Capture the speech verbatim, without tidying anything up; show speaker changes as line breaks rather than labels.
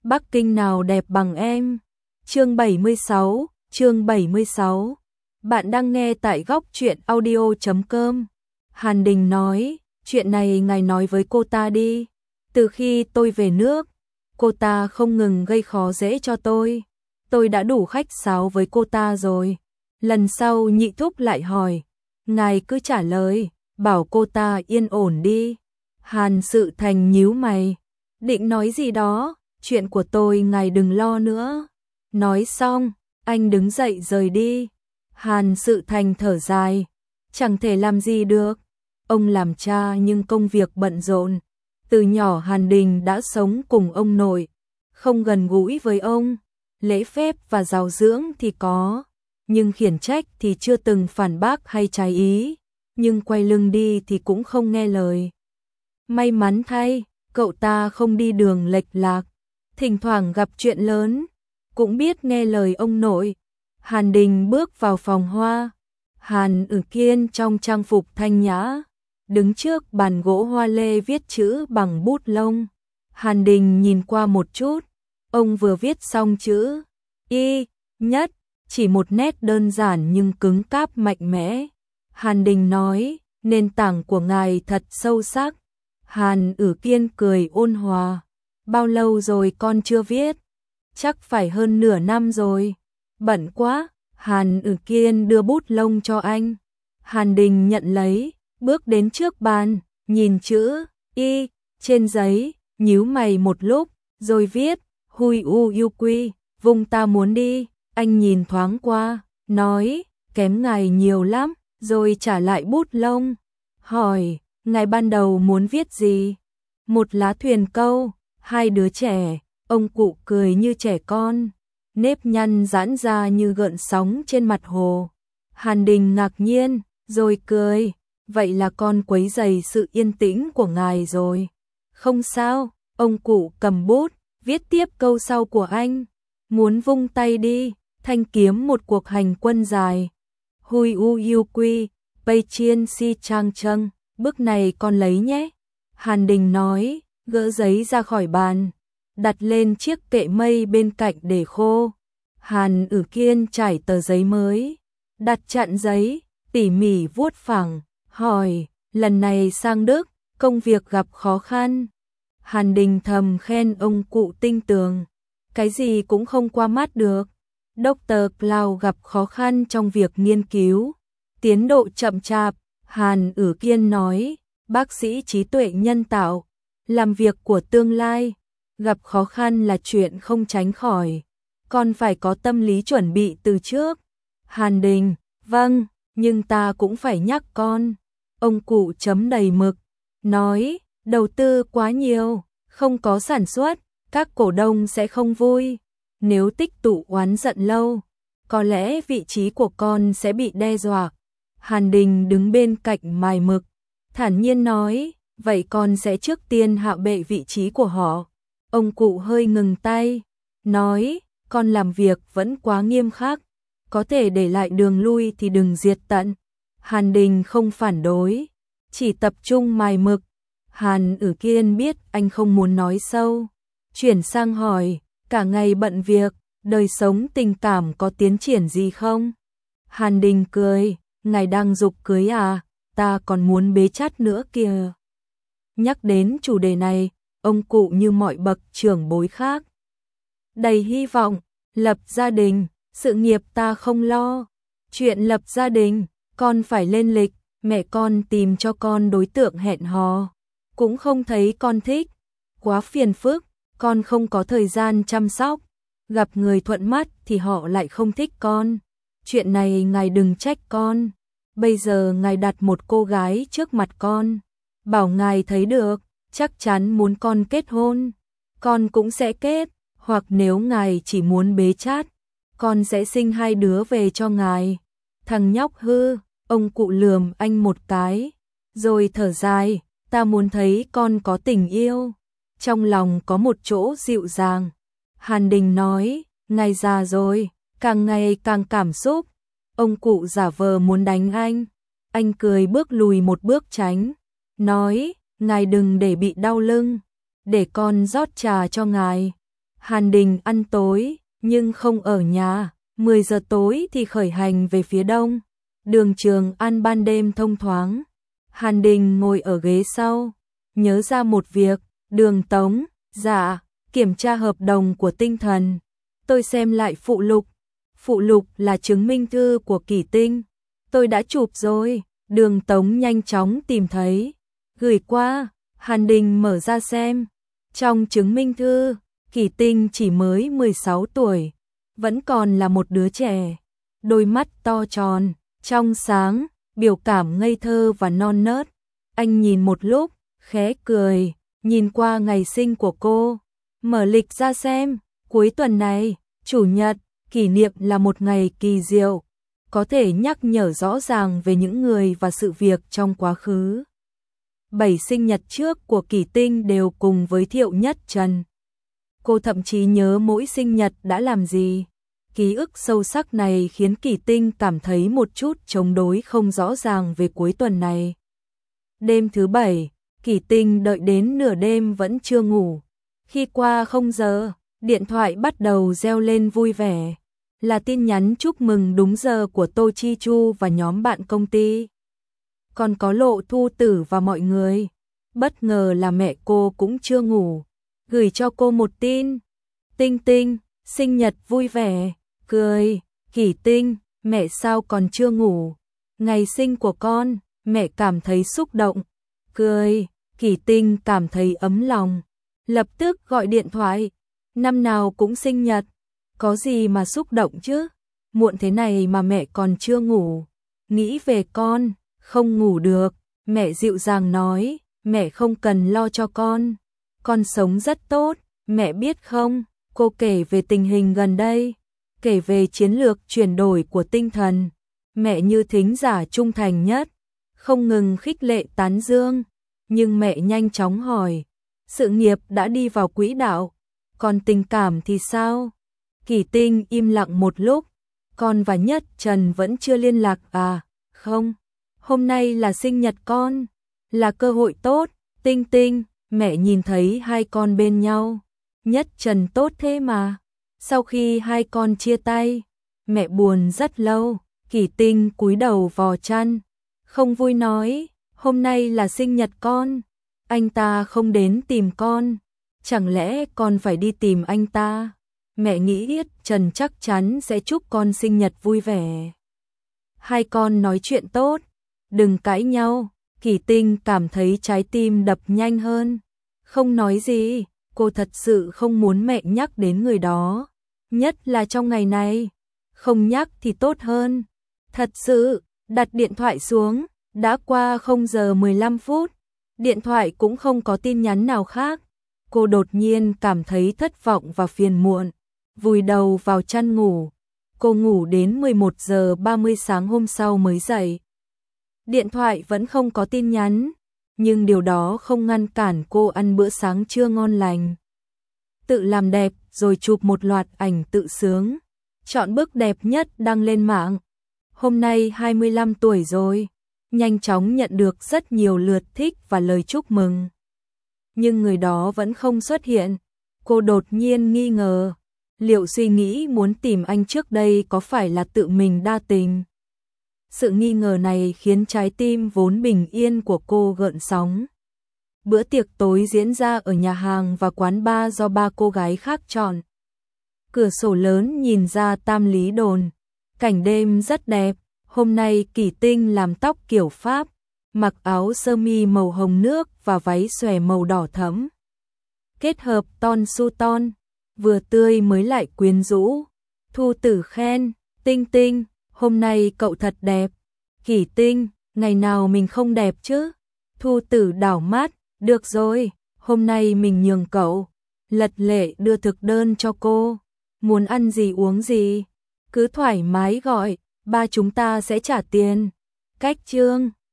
Bắc Kinh nào đẹp bằng em. Chương bảy mươi sáu, chương bảy mươi sáu. Bạn đang nghe tại góc truyện audio chấm com. Hàn Đình nói, chuyện này ngài nói với cô ta đi. Từ khi tôi về nước, cô ta không ngừng gây khó dễ cho tôi. Tôi đã đủ khách sáo với cô ta rồi. Lần sau Nhị Thúc lại hỏi, ngài cứ trả lời, bảo cô ta yên ổn đi. Hàn Sự Thành nhíu mày, định nói gì đó, chuyện của tôi ngài đừng lo nữa. Nói xong, anh đứng dậy rời đi. Hàn Sự Thành thở dài, chẳng thể làm gì được. Ông làm cha nhưng công việc bận rộn. Từ nhỏ Hàn Đình đã sống cùng ông nội, không gần gũi với ông. Lễ phép và giáo dưỡng thì có, nhưng khiển trách thì chưa từng phản bác hay trái ý. Nhưng quay lưng đi thì cũng không nghe lời. May mắn thay, cậu ta không đi đường lệch lạc. Thỉnh thoảng gặp chuyện lớn, cũng biết nghe lời ông nội. Hàn Đình bước vào phòng hoa. Hàn Ử Kiên trong trang phục thanh nhã, đứng trước bàn gỗ hoa lê viết chữ bằng bút lông. Hàn Đình nhìn qua một chút, ông vừa viết xong chữ Y nhất, chỉ một nét đơn giản nhưng cứng cáp mạnh mẽ. Hàn Đình nói, nền tảng của ngài thật sâu sắc. Hàn Ử Kiên cười ôn hòa, bao lâu rồi con chưa viết? Chắc phải hơn nửa năm rồi. Bận quá. Hàn Ử Kiên đưa bút lông cho anh. Hàn Đình nhận lấy, bước đến trước bàn, nhìn chữ Y trên giấy, nhíu mày một lúc, rồi viết Hui U Yêu Quy, vùng ta muốn đi. Anh nhìn thoáng qua, nói, kém ngài nhiều lắm, rồi trả lại bút lông. Hỏi, ngài ban đầu muốn viết gì? Một lá thuyền câu, hai đứa trẻ. Ông cụ cười như trẻ con, nếp nhăn giãn ra như gợn sóng trên mặt hồ. Hàn Đình ngạc nhiên, rồi cười, vậy là con quấy rầy sự yên tĩnh của ngài rồi. Không sao, ông cụ cầm bút, viết tiếp câu sau của anh. Muốn vung tay đi, thanh kiếm một cuộc hành quân dài. Hui U Yêu Quy, Pei Chiên Si Trang Trâng, bức này con lấy nhé. Hàn Đình nói, gỡ giấy ra khỏi bàn, đặt lên chiếc kệ mây bên cạnh để khô. Hàn Ử Kiên trải tờ giấy mới, đặt chặn giấy, tỉ mỉ vuốt phẳng, hỏi, lần này sang Đức, công việc gặp khó khăn. Hàn Đình thầm khen ông cụ tinh tường, cái gì cũng không qua mắt được. Doctor Cloud gặp khó khăn trong việc nghiên cứu, tiến độ chậm chạp. Hàn Ử Kiên nói, bác sĩ trí tuệ nhân tạo, làm việc của tương lai, gặp khó khăn là chuyện không tránh khỏi, con phải có tâm lý chuẩn bị từ trước. Hàn Đình, vâng, nhưng ta cũng phải nhắc con. Ông cụ chấm đầy mực, nói, đầu tư quá nhiều, không có sản xuất, các cổ đông sẽ không vui. Nếu tích tụ oán giận lâu, có lẽ vị trí của con sẽ bị đe dọa. Hàn Đình đứng bên cạnh mài mực, thản nhiên nói, vậy con sẽ trước tiên hạ bệ vị trí của họ. Ông cụ hơi ngừng tay, nói, con làm việc vẫn quá nghiêm khắc, có thể để lại đường lui thì đừng diệt tận. Hàn Đình không phản đối, chỉ tập trung mài mực. Hàn Ử Kiên biết anh không muốn nói sâu, chuyển sang hỏi, cả ngày bận việc, đời sống tình cảm có tiến triển gì không? Hàn Đình cười, ngài đang giục cưới à, ta còn muốn bế chắt nữa kìa. Nhắc đến chủ đề này, ông cụ như mọi bậc trưởng bối khác, đầy hy vọng, lập gia đình, sự nghiệp ta không lo. Chuyện lập gia đình, con phải lên lịch, mẹ con tìm cho con đối tượng hẹn hò, cũng không thấy con thích, quá phiền phức, con không có thời gian chăm sóc, gặp người thuận mắt thì họ lại không thích con. Chuyện này ngài đừng trách con, bây giờ ngài đặt một cô gái trước mặt con, bảo ngài thấy được, chắc chắn muốn con kết hôn, con cũng sẽ kết, hoặc nếu ngài chỉ muốn bế chát, con sẽ sinh hai đứa về cho ngài. Thằng nhóc hư, ông cụ lườm anh một cái, rồi thở dài, ta muốn thấy con có tình yêu, trong lòng có một chỗ dịu dàng. Hàn Đình nói, ngài già rồi, càng ngày càng cảm xúc. Ông cụ giả vờ muốn đánh anh, anh cười bước lùi một bước tránh, nói, ngài đừng để bị đau lưng, để con rót trà cho ngài. Hàn Đình ăn tối, nhưng không ở nhà, mười giờ tối thì khởi hành về phía đông. Đường Trường An ban đêm thông thoáng. Hàn Đình ngồi ở ghế sau, nhớ ra một việc, Đường Tống, dạ, kiểm tra hợp đồng của Tinh Thần. Tôi xem lại phụ lục. Phụ lục là chứng minh thư của Kỷ Tinh. Tôi đã chụp rồi. Đường Tống nhanh chóng tìm thấy. Gửi qua. Hàn Đình mở ra xem. Trong chứng minh thư, Kỷ Tinh chỉ mới mười sáu tuổi. Vẫn còn là một đứa trẻ. Đôi mắt to tròn, trong sáng, biểu cảm ngây thơ và non nớt. Anh nhìn một lúc, khẽ cười, nhìn qua ngày sinh của cô. Mở lịch ra xem. Cuối tuần này, Chủ nhật, kỷ niệm là một ngày kỳ diệu, có thể nhắc nhở rõ ràng về những người và sự việc trong quá khứ. Bảy sinh nhật trước của Kỷ Tinh đều cùng với Thiệu Nhất Trần. Cô thậm chí nhớ mỗi sinh nhật đã làm gì. Ký ức sâu sắc này khiến Kỷ Tinh cảm thấy một chút chống đối không rõ ràng về cuối tuần này. Đêm thứ bảy, Kỷ Tinh đợi đến nửa đêm vẫn chưa ngủ. Khi qua không giờ, điện thoại bắt đầu reo lên vui vẻ. Là tin nhắn chúc mừng đúng giờ của Tô Chi Chu và nhóm bạn công ty. Còn có Lộ Thu Tử và mọi người. Bất ngờ là mẹ cô cũng chưa ngủ. Gửi cho cô một tin. Tinh Tinh, sinh nhật vui vẻ. Cười, Kỷ Tinh, mẹ sao còn chưa ngủ. Ngày sinh của con, mẹ cảm thấy xúc động. Cười, Kỷ Tinh cảm thấy ấm lòng. Lập tức gọi điện thoại. Năm nào cũng sinh nhật. Có gì mà xúc động chứ. Muộn thế này mà mẹ còn chưa ngủ. Nghĩ về con, không ngủ được. Mẹ dịu dàng nói, mẹ không cần lo cho con. Con sống rất tốt, mẹ biết không? Cô kể về tình hình gần đây. Kể về chiến lược chuyển đổi của Tinh Thần. Mẹ như thính giả trung thành nhất. Không ngừng khích lệ tán dương. Nhưng mẹ nhanh chóng hỏi. Sự nghiệp đã đi vào quỹ đạo. Còn tình cảm thì sao? Kỷ Tinh im lặng một lúc. Con và Nhất Trần vẫn chưa liên lạc à? Không. Hôm nay là sinh nhật con. Là cơ hội tốt. Tinh Tinh, mẹ nhìn thấy hai con bên nhau. Nhất Trần tốt thế mà. Sau khi hai con chia tay, mẹ buồn rất lâu. Kỷ Tinh cúi đầu vò chăn. Không vui nói, hôm nay là sinh nhật con. Anh ta không đến tìm con. Chẳng lẽ con phải đi tìm anh ta? Mẹ nghĩ Yết Trần chắc chắn sẽ chúc con sinh nhật vui vẻ. Hai con nói chuyện tốt, đừng cãi nhau. Kỷ Tinh cảm thấy trái tim đập nhanh hơn. Không nói gì, cô thật sự không muốn mẹ nhắc đến người đó. Nhất là trong ngày này. Không nhắc thì tốt hơn. Thật sự, đặt điện thoại xuống, đã qua không giờ mười lăm phút. Điện thoại cũng không có tin nhắn nào khác. Cô đột nhiên cảm thấy thất vọng và phiền muộn. Vùi đầu vào chăn ngủ. Cô ngủ đến mười một giờ ba mươi sáng hôm sau mới dậy. Điện thoại vẫn không có tin nhắn. Nhưng điều đó không ngăn cản cô ăn bữa sáng trưa ngon lành. Tự làm đẹp rồi chụp một loạt ảnh tự sướng. Chọn bức đẹp nhất đăng lên mạng. Hôm nay hai mươi lăm tuổi rồi. Nhanh chóng nhận được rất nhiều lượt thích và lời chúc mừng. Nhưng người đó vẫn không xuất hiện. Cô đột nhiên nghi ngờ. Liệu suy nghĩ muốn tìm anh trước đây có phải là tự mình đa tình? Sự nghi ngờ này khiến trái tim vốn bình yên của cô gợn sóng. Bữa tiệc tối diễn ra ở nhà hàng và quán bar do ba cô gái khác chọn. Cửa sổ lớn nhìn ra Tam Lý Đồn. Cảnh đêm rất đẹp. Hôm nay Kỷ Tinh làm tóc kiểu Pháp, mặc áo sơ mi màu hồng nước và váy xòe màu đỏ thẫm. Kết hợp ton su ton, vừa tươi mới lại quyến rũ. Thu Tử khen, Tinh Tinh, hôm nay cậu thật đẹp. Kỷ Tinh, ngày nào mình không đẹp chứ? Thu Tử đảo mắt, được rồi, hôm nay mình nhường cậu. Lật Lệ đưa thực đơn cho cô. Muốn ăn gì uống gì? Cứ thoải mái gọi, ba chúng ta sẽ trả tiền. Cách chương